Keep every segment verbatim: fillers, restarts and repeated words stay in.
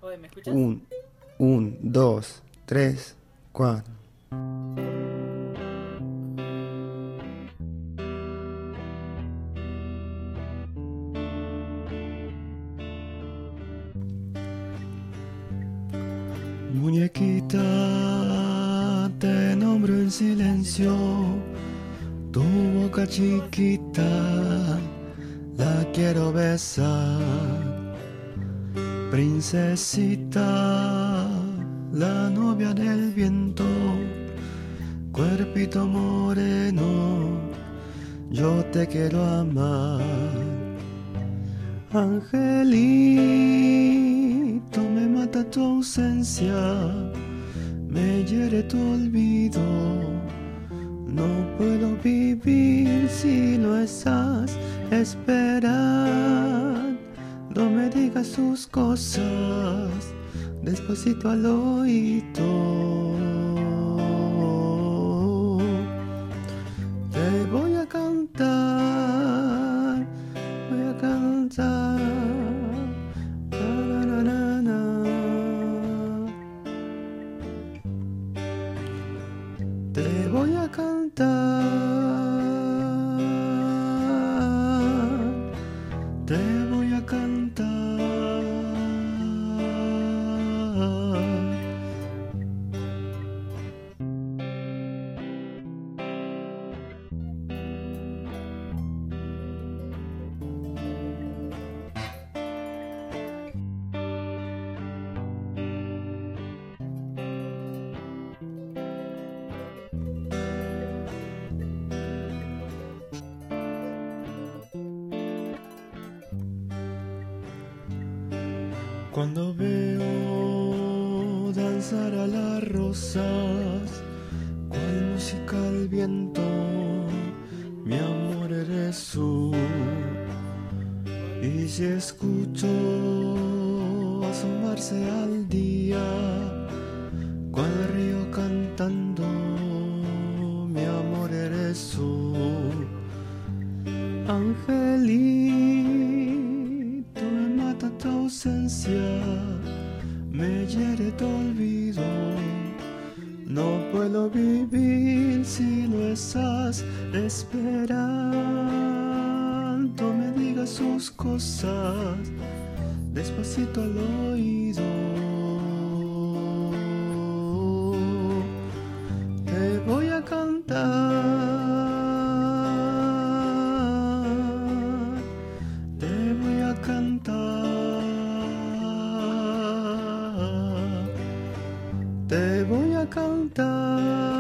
Oye, ¿me escuchas? Un, un, dos, tres, cuatro. Muñequita, te nombro en silencio, tu boca chiquita, la quiero besar. Princesita, la novia del viento, cuerpito moreno, yo te quiero amar. Angelito, me mata tu ausencia, me hiere tu olvido. No puedo vivir si no estás. Esperar, no me digas sus cosas, despacito al oído. Te voy a cantar, voy a cantar. Na, na, na, na. Te voy a cantar, te voy a cantar. Cuando veo danzar a las rosas, cual música al viento, mi amor eres tú. Y si escucho asomarse al día, cual río cantando, mi amor eres tú. Angelito, me mata tu ausencia, me hiere tu olvido. No puedo vivir si no estás. Esperando me digas sus cosas, despacito al oído. Te voy a cantar, te voy a cantar, te voy a cantar,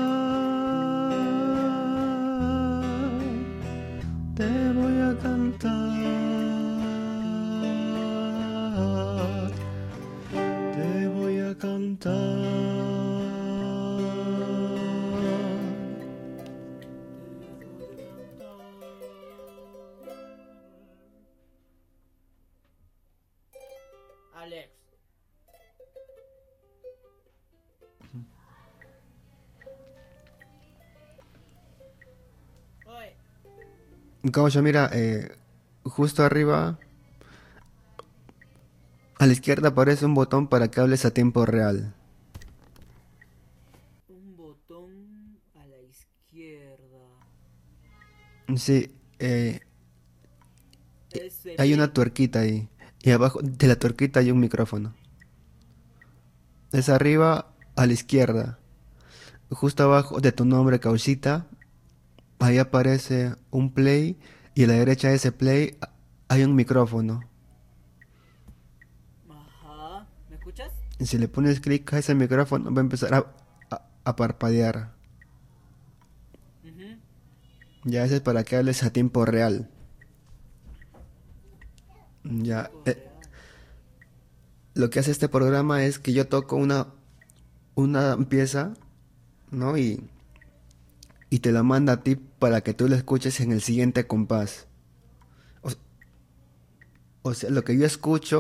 te voy a cantar, te voy a cantar. Alex. Oye. Caucho, mira, eh, justo arriba, a la izquierda aparece un botón para que hables a tiempo real. Un botón a la izquierda. Sí, eh, Ese hay una mismo. tuerquita ahí. Y abajo de la tuerquita hay un micrófono. Es arriba a la izquierda. Justo abajo de tu nombre, Cauchita, ahí aparece un play. Y a la derecha de ese play hay un micrófono. Ajá. ¿Me escuchas? Y si le pones clic a ese micrófono, va a empezar a, a, a parpadear. Ujú. Ya, ese es para que hables a tiempo real. Ya, Tiempo eh, real. lo que hace este programa es que yo toco una, una pieza, ¿no? Y, y te la manda a ti para que tú la escuches en el siguiente compás. O, o sea, lo que yo escucho